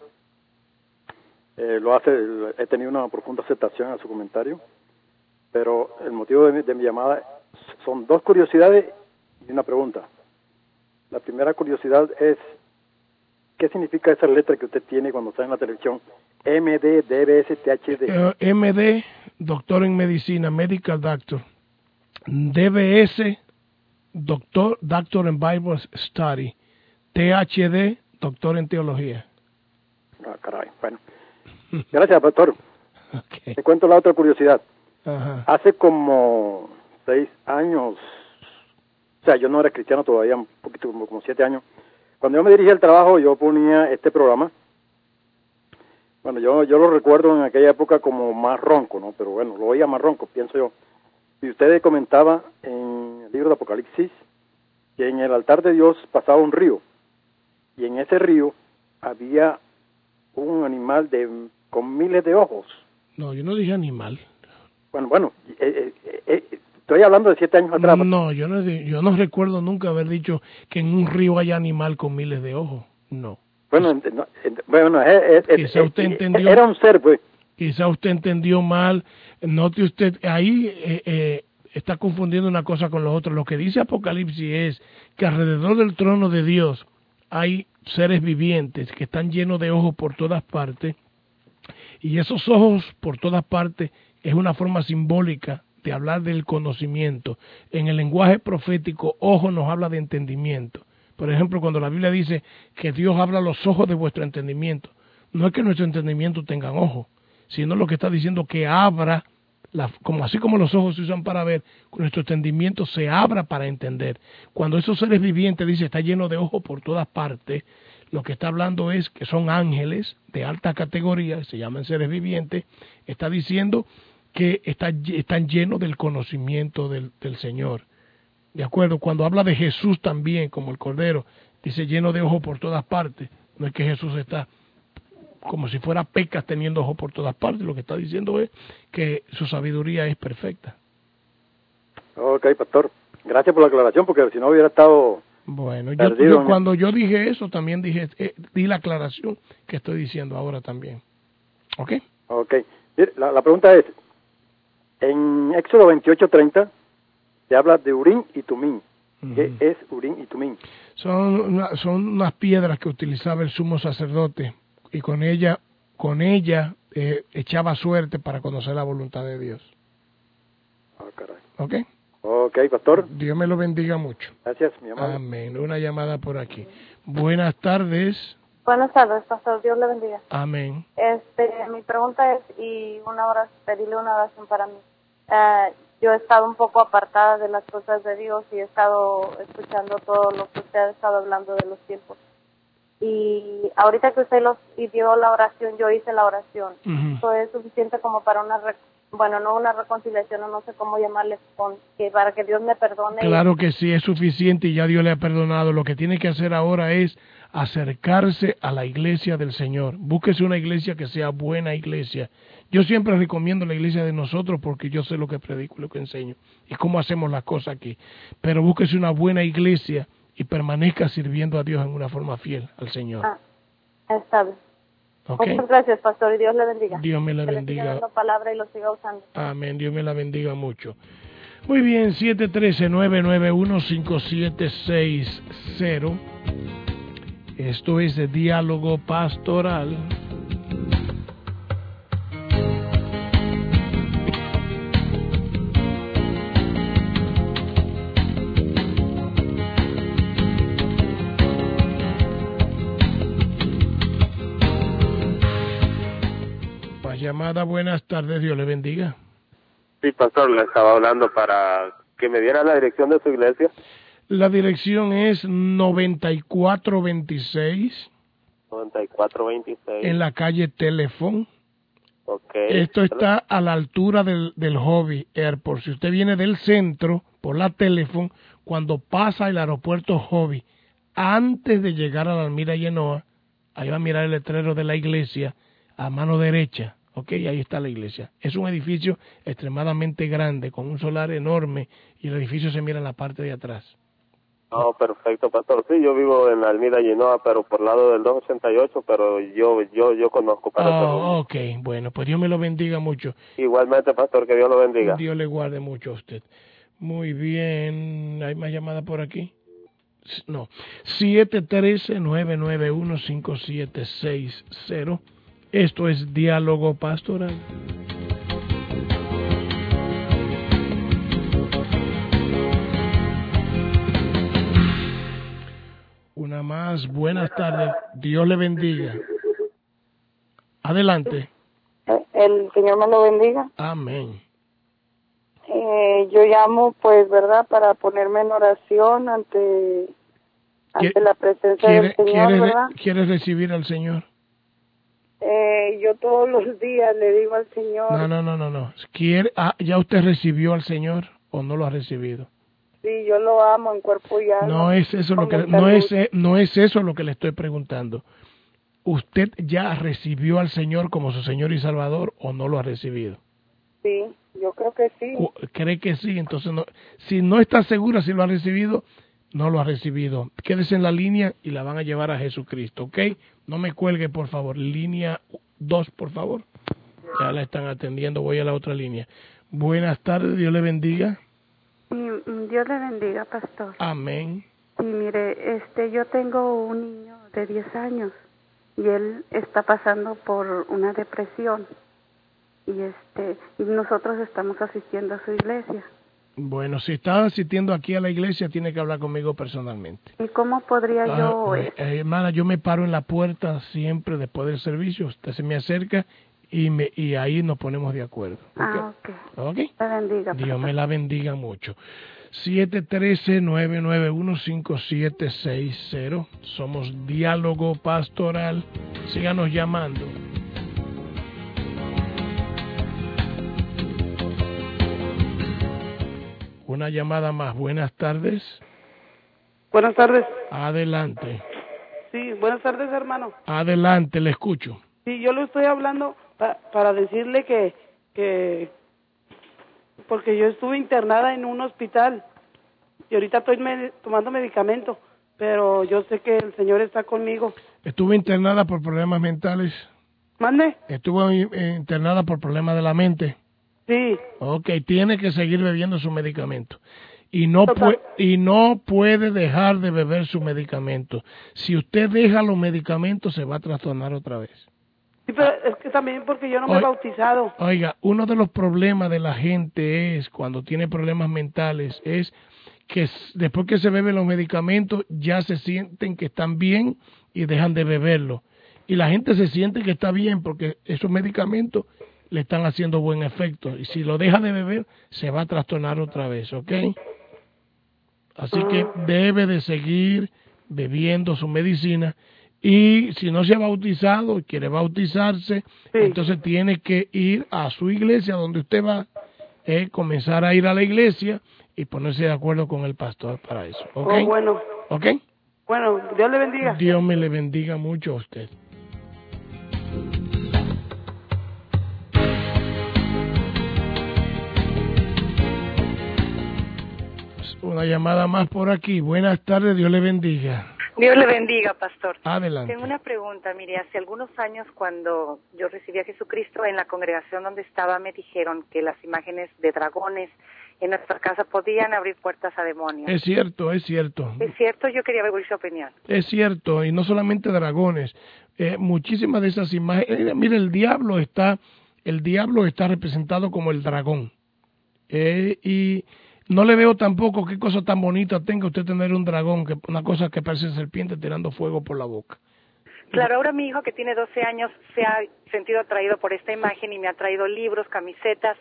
eh, lo hace, he tenido una profunda aceptación a su comentario, pero el motivo de mi, de mi llamada son dos curiosidades y una pregunta. La primera curiosidad es, ¿qué significa esa letra que usted tiene cuando está en la televisión? M D, D B S, T H D. Uh, M D, doctor en medicina, medical doctor. D B S, doctor, doctor en Bible Study. T H D, doctor en teología. Ah, caray, bueno. Gracias, pastor. Okay. Te cuento la otra curiosidad. Ajá. Hace como seis años, o sea, yo no era cristiano todavía, un poquito como, como siete años. Cuando yo me dirigía al trabajo, yo ponía este programa. Bueno, yo yo lo recuerdo en aquella época como más ronco, ¿no? Pero bueno, lo oía más ronco, pienso yo. Y usted comentaba en el libro de Apocalipsis que en el altar de Dios pasaba un río. Y en ese río había un animal de con miles de ojos. No, yo no dije animal. Bueno, bueno, eh, eh, eh, estoy hablando de siete años atrás. No, yo no, yo no recuerdo nunca haber dicho que en un río haya animal con miles de ojos. No. Bueno, no, bueno, eh, eh, quizá usted eh, entendió. Era un ser, pues. Quizá usted entendió mal. Note usted, ahí eh, eh, está confundiendo una cosa con lo otro. Lo que dice Apocalipsis es que alrededor del trono de Dios hay seres vivientes que están llenos de ojos por todas partes, y esos ojos por todas partes es una forma simbólica de hablar del conocimiento. En el lenguaje profético, ojo nos habla de entendimiento. Por ejemplo, cuando la Biblia dice que Dios habla a los ojos de vuestro entendimiento, no es que nuestro entendimiento tenga ojos, sino lo que está diciendo que abra, la, como así como los ojos se usan para ver, nuestro entendimiento se abra para entender. Cuando esos seres vivientes dice está lleno de ojos por todas partes, lo que está hablando es que son ángeles de alta categoría, se llaman seres vivientes, está diciendo que está, están llenos del conocimiento del, del Señor. ¿De acuerdo? Cuando habla de Jesús también, como el Cordero, dice lleno de ojos por todas partes, no es que Jesús está como si fuera Pecas teniendo ojos por todas partes, lo que está diciendo es que su sabiduría es perfecta. Ok, pastor, gracias por la aclaración, porque si no hubiera estado bueno, yo, yo cuando yo dije eso también dije, eh, di la aclaración que estoy diciendo ahora también. ¿Ok? Ok, la, la pregunta es, en Éxodo veintiocho treinta se habla de Urim y Tumim. ¿Qué uh-huh. es Urim y Tumim? Son, una, son unas piedras que utilizaba el sumo sacerdote, y con ella, con ella eh, echaba suerte para conocer la voluntad de Dios. Ah, caray. ¿Ok? Ok, pastor. Dios me lo bendiga mucho. Gracias, mi amado. Amén. Una llamada por aquí. Buenas tardes. Buenas tardes, pastor. Dios le bendiga. Amén. Este, mi pregunta es, y una oración, pedirle una oración para mí. Uh, yo he estado un poco apartada de las cosas de Dios y he estado escuchando todo lo que usted ha estado hablando de los tiempos. Y ahorita que usted los pidió la oración, yo hice la oración. Uh-huh. Eso es suficiente como para una re- bueno, no una reconciliación, o no sé cómo llamarle, con, que para que Dios me perdone. Claro que sí, es suficiente y ya Dios le ha perdonado. Lo que tiene que hacer ahora es acercarse a la iglesia del Señor. Búsquese una iglesia que sea buena iglesia. Yo siempre recomiendo la iglesia de nosotros porque yo sé lo que predico y lo que enseño y cómo hacemos las cosas aquí. Pero búsquese una buena iglesia y permanezca sirviendo a Dios en una forma fiel al Señor. Ah, está bien. ¿Okay? Muchas gracias, pastor, y Dios le bendiga. Dios me la que bendiga. Le siga dando palabra y lo siga usando. Amén, Dios me la bendiga mucho. Muy bien, siete uno tres, nueve nueve uno, cinco siete seis cero. Esto es de Diálogo Pastoral. Llamada, buenas tardes, Dios le bendiga. Sí, pastor, le estaba hablando para que me diera la dirección de su iglesia. La dirección es noventa y cuatro veintiséis. noventa y cuatro veintiséis. En la calle Telefón. Okay. Esto está a la altura del, del Hobby Airport. Si usted viene del centro, por la Telefón, cuando pasa el aeropuerto Hobby, antes de llegar a la Almira Yenoa, ahí va a mirar el letrero de la iglesia a mano derecha. Ok, ahí está la iglesia. Es un edificio extremadamente grande, con un solar enorme, y el edificio se mira en la parte de atrás. Oh, perfecto, pastor. Sí, yo vivo en la Almira Yenoa, pero por el lado del doscientos ochenta y ocho, pero yo yo yo conozco para Oh, ok, bueno, pues Dios me lo bendiga mucho. Igualmente, pastor, que Dios lo bendiga. Dios le guarde mucho a usted. Muy bien, ¿hay más llamadas por aquí? No, siete uno tres, nueve nueve uno, cinco siete seis cero. Esto es Diálogo Pastoral. Una más, buenas tardes, Dios le bendiga. Adelante. El Señor me lo bendiga. Amén. Eh, yo llamo, pues, ¿verdad?, para ponerme en oración ante, ante la presencia del Señor, ¿quiere, ¿verdad? ¿Quiere recibir al Señor? Eh, yo todos los días le digo al Señor. No, no, no, no, no. ¿Quiere, ah, ¿Ya usted recibió al Señor o no lo ha recibido? Sí, yo lo amo en cuerpo y alma. No es eso lo que no es no es eso lo que le estoy preguntando. ¿Usted ya recibió al Señor como su Señor y Salvador o no lo ha recibido? Sí, yo creo que sí. ¿Cree que sí? Entonces, no, si no está segura si lo ha recibido, no lo ha recibido. Quédese en la línea y la van a llevar a Jesucristo, ¿ok? No me cuelgue, por favor. Línea dos, por favor. Ya la están atendiendo. Voy a la otra línea. Buenas tardes, Dios le bendiga. Dios le bendiga, pastor. Amén. Sí, mire, este, yo tengo un niño de diez años y él está pasando por una depresión y este, y nosotros estamos asistiendo a su iglesia. Bueno, si está asistiendo aquí a la iglesia, tiene que hablar conmigo personalmente. ¿Y cómo podría ah, yo...? Eh, eh, hermana, yo me paro en la puerta siempre después del servicio. Usted se me acerca y me y ahí nos ponemos de acuerdo. ¿Okay? Ah, ok. ¿Okay? La bendiga. Dios me la bendiga mucho. siete uno tres, nueve nueve uno, cinco siete seis cero. Somos Diálogo Pastoral. Síganos llamando. Una llamada más. Buenas tardes. Buenas tardes. Adelante. Sí, buenas tardes, hermano. Adelante, le escucho. Sí, yo le estoy hablando pa para decirle que, que, porque yo estuve internada en un hospital y ahorita estoy med tomando medicamento, pero yo sé que el Señor está conmigo. ¿Estuvo internada por problemas mentales? ¿Mande? ¿Estuvo eh, internada por problemas de la mente? Sí. Ok, tiene que seguir bebiendo su medicamento. Y no, puede, y no puede dejar de beber su medicamento. Si usted deja los medicamentos, se va a trastornar otra vez. Sí, pero es que también porque yo no me he bautizado. Oiga, uno de los problemas de la gente es, cuando tiene problemas mentales, es que después que se beben los medicamentos, ya se sienten que están bien y dejan de beberlo. Y la gente se siente que está bien porque esos medicamentos le están haciendo buen efecto. Y si lo deja de beber, se va a trastornar otra vez, ¿ok? Así que debe de seguir bebiendo su medicina Y si no se ha bautizado y quiere bautizarse, Sí. entonces tiene que ir a su iglesia donde usted va, eh, comenzar a ir a la iglesia y ponerse de acuerdo con el pastor para eso. ¿Ok? Oh, bueno. ¿Ok? Bueno, Dios le bendiga. Dios me le bendiga mucho a usted. Una llamada más por aquí. Buenas tardes, Dios le bendiga. Dios le bendiga, pastor. Adelante. Tengo una pregunta. Mire, hace algunos años cuando yo recibí a Jesucristo, en la congregación donde estaba me dijeron que las imágenes de dragones en nuestra casa podían abrir puertas a demonios. Es cierto, es cierto. ¿Es cierto? Yo quería ver su opinión. Es cierto, y no solamente dragones. Eh, muchísimas de esas imágenes. Eh, mire, el diablo está, el diablo está representado como el dragón. Eh, y no le veo tampoco qué cosa tan bonita tenga usted tener un dragón, que una cosa que parece serpiente tirando fuego por la boca. Claro, ahora mi hijo que tiene doce años se ha sentido atraído por esta imagen y me ha traído libros, camisetas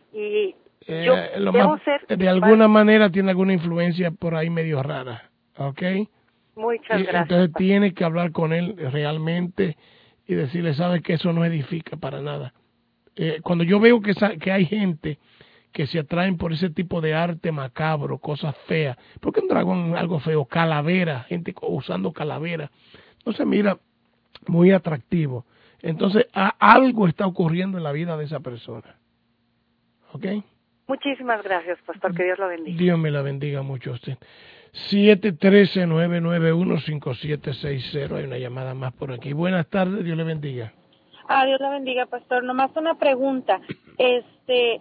y Eh, yo lo debo más- ser... de alguna manera tiene alguna influencia por ahí medio rara, ¿ok? Muchas Y gracias. entonces tiene que hablar con él realmente y decirle, sabes que eso no edifica para nada. Eh, cuando yo veo que, esa- que hay gente que se atraen por ese tipo de arte macabro, cosas feas, porque un dragón es algo feo, calavera, gente co- usando calavera, no se mira muy atractivo. Entonces a- algo está ocurriendo en la vida de esa persona, ¿ok? Muchísimas gracias, pastor. Que Dios lo bendiga. Dios me la bendiga mucho a usted. siete uno tres, nueve nueve uno, cinco siete seis cero. Hay una llamada más por aquí. Buenas tardes, Dios le bendiga. Ah, Dios la bendiga, pastor. Nomás una pregunta. Este,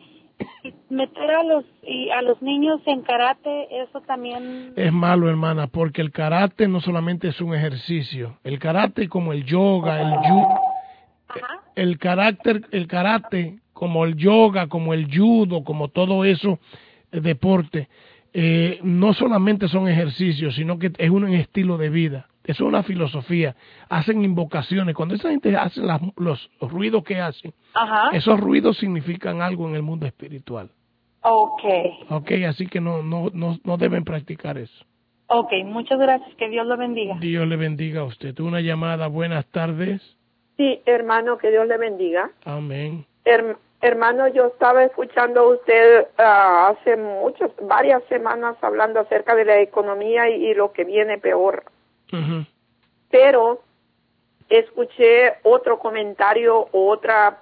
meter a los y a los niños en karate, eso también. Es malo, hermana, porque el karate no solamente es un ejercicio. El karate como el yoga, el yu, Ajá. el carácter, el karate como el yoga, como el judo, como todo eso eh, deporte, eh, no solamente son ejercicios, sino que es un estilo de vida. Eso es una filosofía. Hacen invocaciones. Cuando esa gente hace las- los ruidos que hacen, Ajá. esos ruidos significan algo en el mundo espiritual. Okay. Ok, así que no, no, no, no deben practicar eso. Okay, muchas gracias. Que Dios lo bendiga. Dios le bendiga a usted. Una llamada, buenas tardes. Sí, hermano, que Dios le bendiga. Amén. Her- hermano, yo estaba escuchando a usted ah, hace muchas, varias semanas hablando acerca de la economía y, y lo que viene peor. Ujú. Pero escuché otro comentario, otra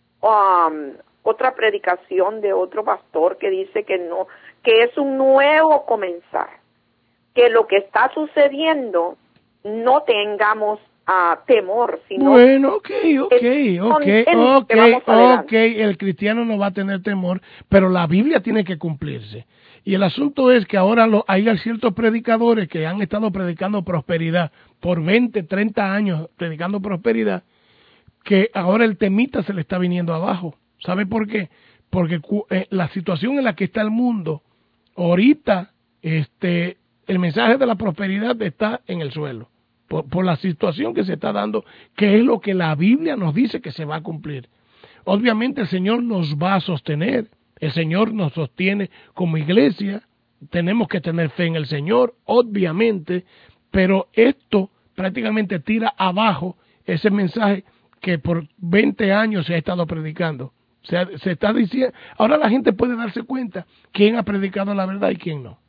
um, otra predicación de otro pastor que dice que no, que es un nuevo comenzar, que lo que está sucediendo no tengamos uh, temor, sino Bueno, ok, ok, es con ok, él que ok, vamos adelante. ok. El cristiano no va a tener temor, pero la Biblia tiene que cumplirse. Y el asunto es que ahora lo, hay ciertos predicadores que han estado predicando prosperidad por veinte, treinta años, predicando prosperidad, que ahora el temita se le está viniendo abajo. ¿Sabe por qué? Porque cu- eh, la situación en la que está el mundo, ahorita este, el mensaje de la prosperidad está en el suelo. Por, por la situación que se está dando, que es lo que la Biblia nos dice que se va a cumplir. Obviamente el Señor nos va a sostener, el Señor nos sostiene como iglesia, tenemos que tener fe en el Señor, obviamente, pero esto prácticamente tira abajo ese mensaje que por veinte años se ha estado predicando. O sea, se está diciendo, ahora la gente puede darse cuenta quién ha predicado la verdad y quién no.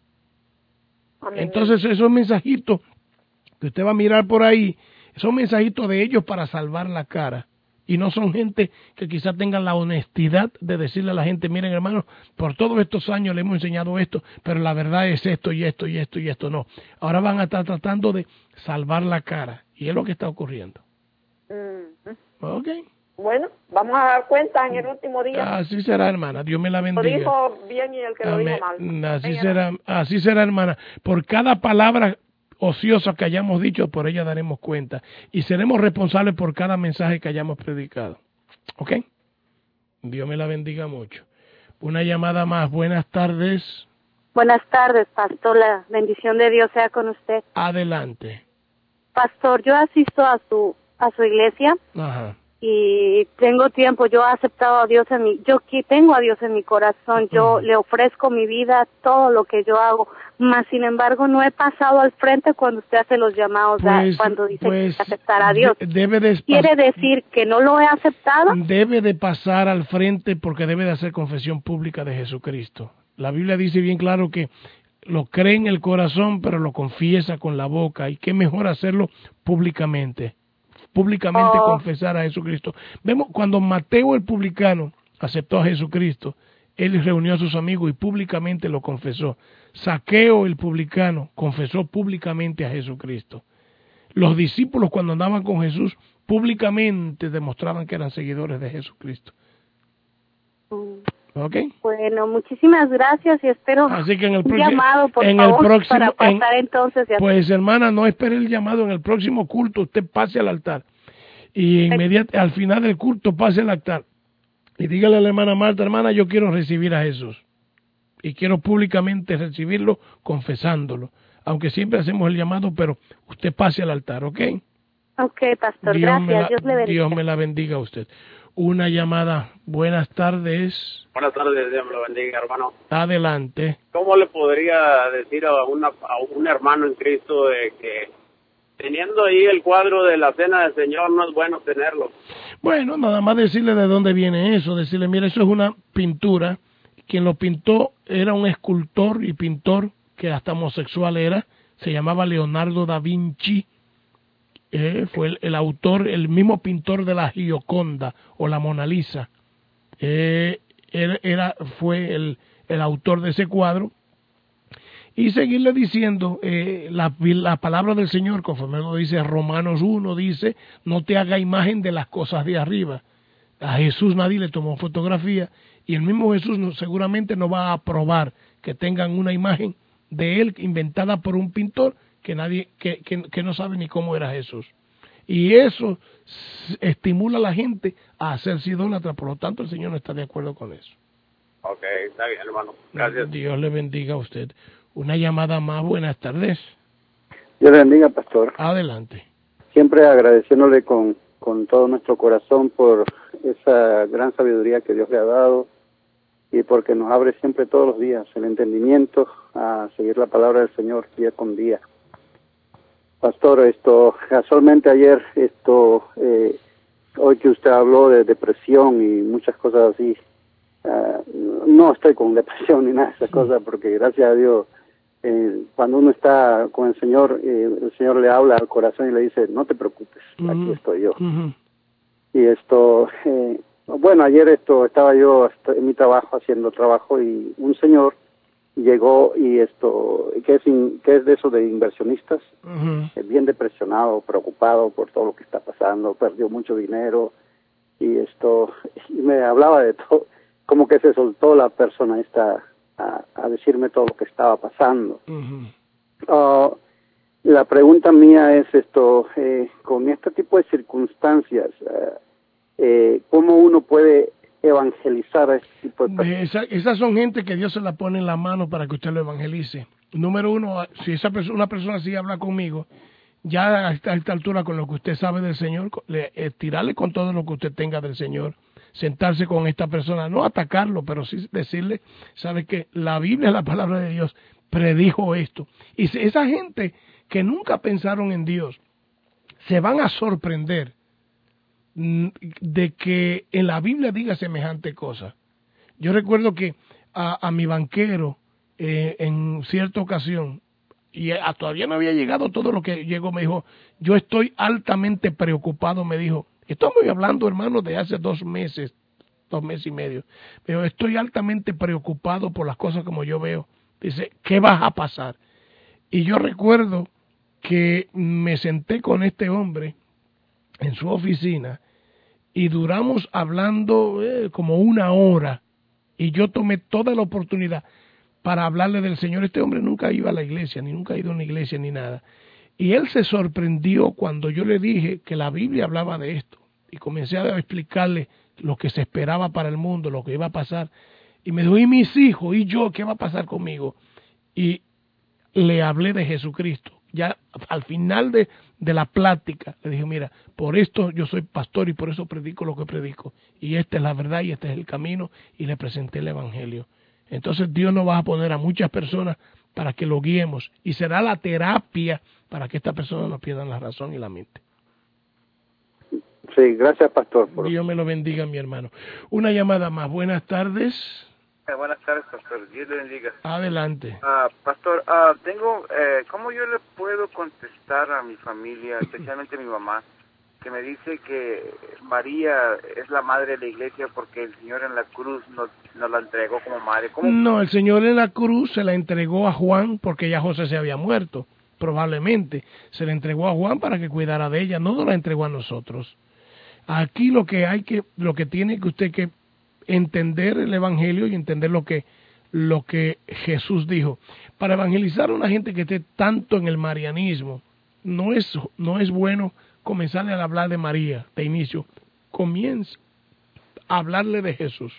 Amén. Entonces esos mensajitos que usted va a mirar por ahí, son mensajitos de ellos para salvar la cara. Y no son gente que quizás tengan la honestidad de decirle a la gente, miren hermanos, por todos estos años le hemos enseñado esto, pero la verdad es esto y esto y esto y esto no. Ahora van a estar tratando de salvar la cara. Y es lo que está ocurriendo. Mm. ¿Ok? Bueno, vamos a dar cuenta en el último día. Así será, hermana. Dios me la Lo bendiga. dijo bien y el que lo dijo mal. Amén. Así Amén, será, así será, hermana. Por cada palabra ociosa que hayamos dicho, por ella daremos cuenta. Y seremos responsables por cada mensaje que hayamos predicado. ¿Ok? Dios me la bendiga mucho. Una llamada más. Buenas tardes. Buenas tardes, pastor. La bendición de Dios sea con usted. Adelante. Pastor, yo asisto a su a su iglesia Ajá. y tengo tiempo, yo he aceptado a Dios en mi, yo que tengo a Dios en mi corazón, yo uh-huh. le ofrezco mi vida, todo lo que yo hago, mas sin embargo no he pasado al frente cuando usted hace los llamados, pues, a, cuando dice pues, que aceptar a Dios. Debe de ¿Quiere decir que no lo he aceptado? Debe de pasar al frente porque debe de hacer confesión pública de Jesucristo. La Biblia dice bien claro que lo cree en el corazón, pero lo confiesa con la boca, y qué mejor hacerlo públicamente. Públicamente oh. confesar a Jesucristo. Vemos cuando Mateo el publicano aceptó a Jesucristo, él reunió a sus amigos y públicamente lo confesó. Zaqueo el publicano confesó públicamente a Jesucristo. Los discípulos cuando andaban con Jesús públicamente demostraban que eran seguidores de Jesucristo. ¿Ok? Bueno, muchísimas gracias y espero Así que en el un llamado, por en favor, el próximo, para pasar en, entonces. Y pues, hermana, no espere el llamado. En el próximo culto usted pase al altar. Y inmediat, al final del culto pase al altar. Y dígale a la hermana Marta, hermana, yo quiero recibir a Jesús. Y quiero públicamente recibirlo, confesándolo. Aunque siempre hacemos el llamado, pero usted pase al altar, ¿ok? Ok, pastor, Dios gracias. La, Dios le bendiga. Dios me la bendiga a usted. Una llamada. Buenas tardes. Buenas tardes, Dios me lo bendiga, hermano. Adelante. ¿Cómo le podría decir a, una, a un hermano en Cristo de que teniendo ahí el cuadro de la Cena del Señor no es bueno tenerlo? Bueno, nada más decirle de dónde viene eso, decirle, mira, eso es una pintura, quien lo pintó era un escultor y pintor que hasta homosexual era, se llamaba Leonardo da Vinci, eh, fue el, el autor, el mismo pintor de la Gioconda o la Mona Lisa, eh, era, era, fue el, el autor de ese cuadro. Y seguirle diciendo, eh, la, la palabra del Señor, conforme lo dice Romanos uno, dice, no te haga imagen de las cosas de arriba. A Jesús nadie le tomó fotografía, y el mismo Jesús no, seguramente no va a aprobar que tengan una imagen de él inventada por un pintor que nadie que, que, que no sabe ni cómo era Jesús. Y eso estimula a la gente a hacerse idólatra, por lo tanto el Señor no está de acuerdo con eso. Ok, está bien, hermano. Gracias. Dios le bendiga a usted. Una llamada más. Buenas tardes. Dios le bendiga, pastor. Adelante. Siempre agradeciéndole con, con todo nuestro corazón por esa gran sabiduría que Dios le ha dado y porque nos abre siempre todos los días el entendimiento a seguir la palabra del Señor día con día. Pastor, esto, casualmente ayer, esto, eh, hoy que usted habló de depresión y muchas cosas así, uh, no estoy con depresión ni nada de esas cosas, porque gracias a Dios, eh, cuando uno está con el Señor, eh, el Señor le habla al corazón y le dice, no te preocupes, uh-huh. aquí estoy yo. Uh-huh. Y esto, eh, bueno, ayer esto, estaba yo en mi trabajo, haciendo trabajo, y un señor llegó y esto, que es, in, que es de eso de inversionistas, uh-huh. bien depresionado, preocupado por todo lo que está pasando, perdió mucho dinero, y esto, y me hablaba de todo, como que se soltó la persona esta a, a decirme todo lo que estaba pasando. Uh-huh. Uh, la pregunta mía es esto, eh, con este tipo de circunstancias, uh, eh, ¿cómo uno puede evangelizar a este tipo de personas? Esa, esas son gente que Dios se la pone en la mano para que usted lo evangelice. Número uno, si esa persona, una persona así habla conmigo, ya a esta, a esta altura, con lo que usted sabe del Señor, le, eh, tirarle con todo lo que usted tenga del Señor, sentarse con esta persona, no atacarlo, pero sí decirle, sabe que la Biblia, la palabra de Dios, predijo esto. Y si esa gente que nunca pensaron en Dios, se van a sorprender de que en la Biblia diga semejante cosa. Yo recuerdo que a, a mi banquero, eh, en cierta ocasión, y a, todavía no había llegado todo lo que llegó, me dijo, yo estoy altamente preocupado, me dijo, estamos hablando, hermano, de hace dos meses, dos meses y medio, pero estoy altamente preocupado por las cosas como yo veo. Dice, ¿qué va a pasar? Y yo recuerdo que me senté con este hombre en su oficina y duramos hablando eh, como una hora, y yo tomé toda la oportunidad para hablarle del Señor. Este hombre nunca iba a la iglesia, ni nunca ha ido a una iglesia ni nada, y él se sorprendió cuando yo le dije que la Biblia hablaba de esto, y comencé a explicarle lo que se esperaba para el mundo, lo que iba a pasar, y me dijo, ¿y mis hijos? ¿Y yo? ¿Qué va a pasar conmigo? Y le hablé de Jesucristo, ya al final de, de la plática, le dije, mira, por esto yo soy pastor y por eso predico lo que predico. Y esta es la verdad y este es el camino, y le presenté el Evangelio. Entonces Dios nos va a poner a muchas personas para que lo guiemos, y será la terapia para que estas personas no pierdan la razón y la mente. Sí, gracias, pastor. Por... Dios me lo bendiga, mi hermano. Una llamada más. Buenas tardes. Eh, buenas tardes, pastor. Dios le bendiga. Adelante. Uh, pastor, uh, tengo, eh, ¿cómo yo le puedo contestar a mi familia, especialmente a mi mamá, que me dice que María es la madre de la iglesia porque el Señor en la cruz nos, nos la entregó como madre? ¿Cómo? No, el Señor en la cruz se la entregó a Juan porque ya José se había muerto, probablemente. Se la entregó a Juan para que cuidara de ella, no nos la entregó a nosotros. Aquí lo que hay que, lo que tiene que usted que entender el Evangelio y entender lo que, lo que Jesús dijo. Para evangelizar a una gente que esté tanto en el marianismo, no es, no es bueno comenzarle a hablar de María de inicio. Comienza a hablarle de Jesús.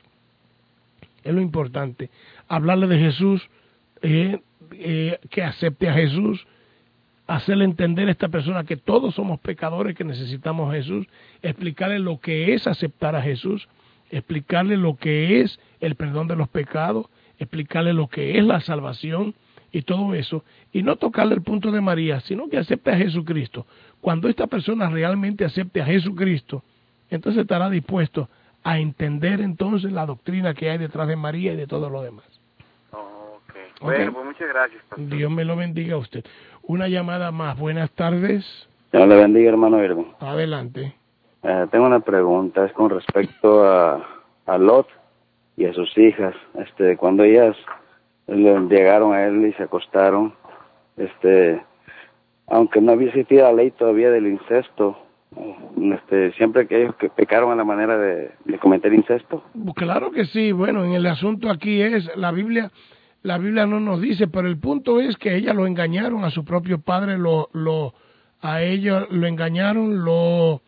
Es lo importante. Hablarle de Jesús, eh, eh, que acepte a Jesús, hacerle entender a esta persona que todos somos pecadores, que necesitamos a Jesús, explicarle lo que es aceptar a Jesús, explicarle lo que es el perdón de los pecados, explicarle lo que es la salvación y todo eso, y no tocarle el punto de María, sino que acepte a Jesucristo. Cuando esta persona realmente acepte a Jesucristo, entonces estará dispuesto a entender entonces la doctrina que hay detrás de María y de todo lo demás. Oh, okay. Bueno, okay. Pues muchas gracias, pastor. Dios me lo bendiga a usted. Una llamada más. Buenas tardes. Dios le bendiga, hermano Irving. Adelante. Eh, tengo una pregunta, es con respecto a, a Lot y a sus hijas. Este, cuando ellas le llegaron a él y se acostaron, este, aunque no había existido la ley todavía del incesto, este, siempre que ellos que pecaron a la manera de, de cometer incesto. Claro que sí. Bueno, en el asunto aquí es la Biblia. La Biblia no nos dice, pero el punto es que ellas lo engañaron a su propio padre, lo, lo, a ellos lo engañaron, lo,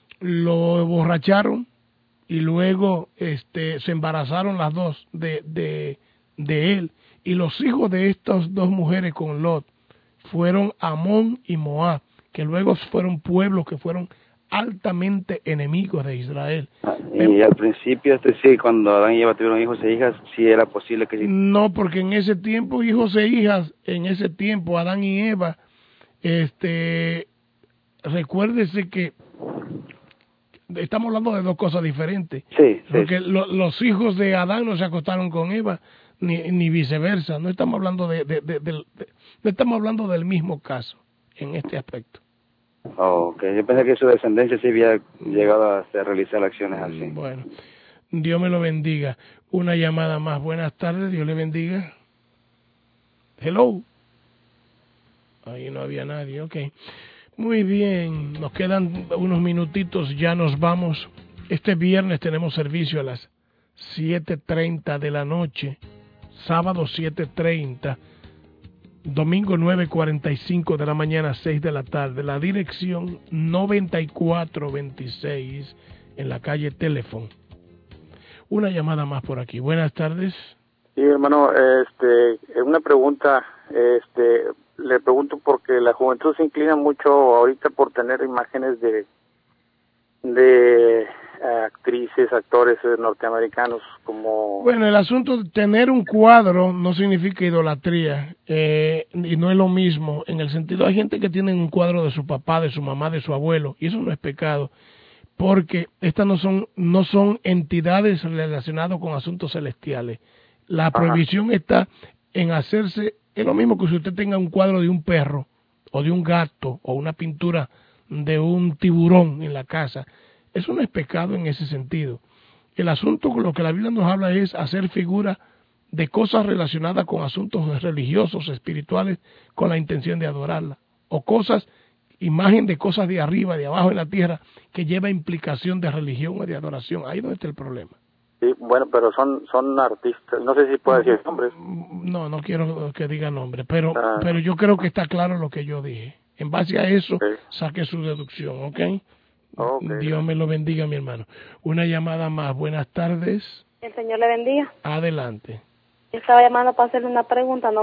lo borracharon y luego, este, se embarazaron las dos de, de, de él. Y los hijos de estas dos mujeres con Lot fueron Amón y Moab, que luego fueron pueblos que fueron altamente enemigos de Israel. Y Pero, al principio, este sí, cuando Adán y Eva tuvieron hijos e hijas, sí era posible que sí. No, porque en ese tiempo, hijos e hijas, en ese tiempo, Adán y Eva, este, recuérdese que estamos hablando de dos cosas diferentes. Sí, sí. Porque lo, los hijos de Adán no se acostaron con Eva, ni, ni viceversa. No estamos hablando de, de, de, de, de, no estamos hablando del mismo caso en este aspecto. Oh, okay. Yo pensé que su descendencia sí había llegado a hacer, realizar acciones así. Bueno, Dios me lo bendiga. Una llamada más. Buenas tardes, Dios le bendiga. Hello. Ahí no había nadie, ok. Muy bien, nos quedan unos minutitos, ya nos vamos. Este viernes tenemos servicio a las siete treinta de la noche, sábado siete treinta. Domingo nueve cuarenta y cinco de la mañana, seis de la tarde. La dirección noventa y cuatro veintiséis en la calle Teléfono. Una llamada más por aquí. Buenas tardes. Sí, hermano, este, una pregunta, este, le pregunto porque la juventud se inclina mucho ahorita por tener imágenes de de actrices, actores norteamericanos como... Bueno, el asunto de tener un cuadro no significa idolatría, eh, y no es lo mismo, en el sentido, hay gente que tiene un cuadro de su papá, de su mamá, de su abuelo, y eso no es pecado, porque estas no son, no son entidades relacionadas con asuntos celestiales. La Ajá. prohibición está en hacerse, es lo mismo que si usted tenga un cuadro de un perro, o de un gato, o una pintura de un tiburón en la casa. Eso no es pecado en ese sentido. El asunto con lo que la Biblia nos habla es hacer figuras de cosas relacionadas con asuntos religiosos, espirituales, con la intención de adorarla. O cosas, imagen de cosas de arriba, de abajo en la tierra, que lleva implicación de religión o de adoración. Ahí es donde está el problema. Sí, bueno, pero son son artistas. No sé si puedo decir nombres. No, no quiero que diga nombres, pero, ah. pero yo creo que está claro lo que yo dije. En base a eso, okay. saque su deducción, ¿ok? Okay. Dios me lo bendiga, mi hermano. Una llamada más. Buenas tardes. El Señor le bendiga. Adelante. Estaba llamando para hacerle una pregunta nomás.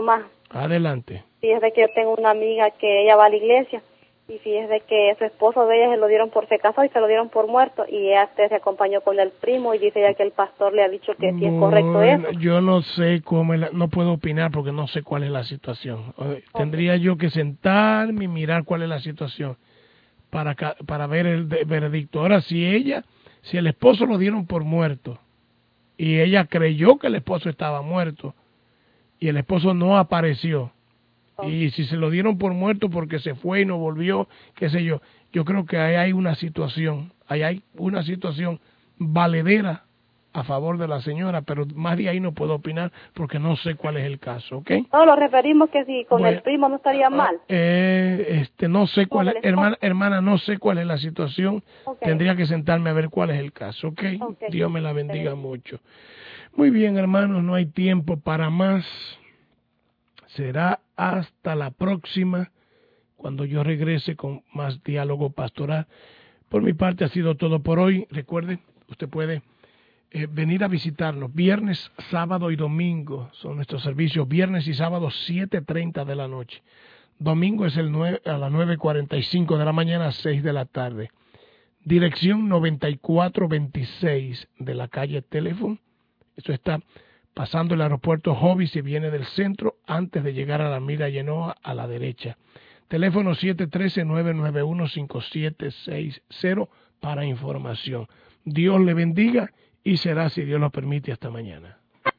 Adelante. Fíjese que yo tengo una amiga que ella va a la iglesia y fíjese que su esposo de ella se lo dieron por se casó y se lo dieron por muerto y ella se acompañó con el primo y dice ella que el pastor le ha dicho que sí es correcto eso. Yo no sé cómo, es la, no puedo opinar porque no sé cuál es la situación. Okay. Tendría yo que sentarme y mirar cuál es la situación para para ver el veredicto. Ahora, si ella, si el esposo lo dieron por muerto y ella creyó que el esposo estaba muerto y el esposo no apareció, y si se lo dieron por muerto porque se fue y no volvió, qué sé yo, yo creo que ahí hay una situación, ahí hay una situación valedera a favor de la señora, pero más de ahí no puedo opinar porque no sé cuál es el caso, ¿ok? No, lo referimos que si con bueno, el primo no estaría mal. Eh, este, no sé cuál es, hermana, hermana, no sé cuál es la situación, okay. Tendría que sentarme a ver cuál es el caso, ¿ok? okay. Dios me la bendiga okay. mucho. Muy bien, hermanos, no hay tiempo para más. Será hasta la próxima, cuando yo regrese con más diálogo pastoral. Por mi parte ha sido todo por hoy. Recuerde, usted puede eh, venir a visitarnos viernes, sábado y domingo. Son nuestros servicios viernes y sábado siete treinta de la noche. Domingo es el nueve, a las nueve cuarenta y cinco de la mañana a seis de la tarde. Dirección noventa y cuatro veintiséis de la calle Teléfono. Eso está pasando el aeropuerto Hobby, si viene del centro, antes de llegar a la Mira Yenoa, a la derecha. Teléfono siete uno tres, nueve nueve uno, cinco siete seis cero para información. Dios le bendiga y será, si Dios lo permite, hasta mañana.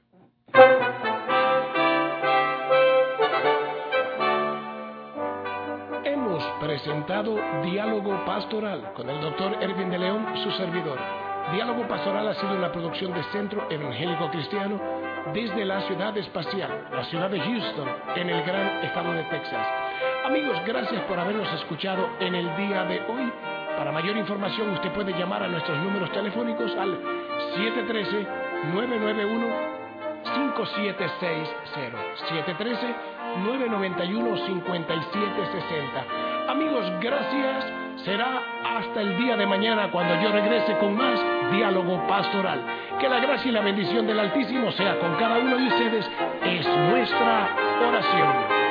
Hemos presentado Diálogo Pastoral con el doctor Erwin de León, su servidor. Diálogo Pastoral ha sido una producción de Centro Evangélico Cristiano desde la ciudad espacial, la ciudad de Houston, en el gran estado de Texas. Amigos, gracias por habernos escuchado en el día de hoy. Para mayor información, usted puede llamar a nuestros números telefónicos al siete uno tres, nueve nueve uno, cinco siete seis cero, siete uno tres, nueve nueve uno, cinco siete seis cero. Amigos, gracias. Será hasta el día de mañana cuando yo regrese con más Diálogo Pastoral. Que la gracia y la bendición del Altísimo sea con cada uno de ustedes. Es nuestra oración.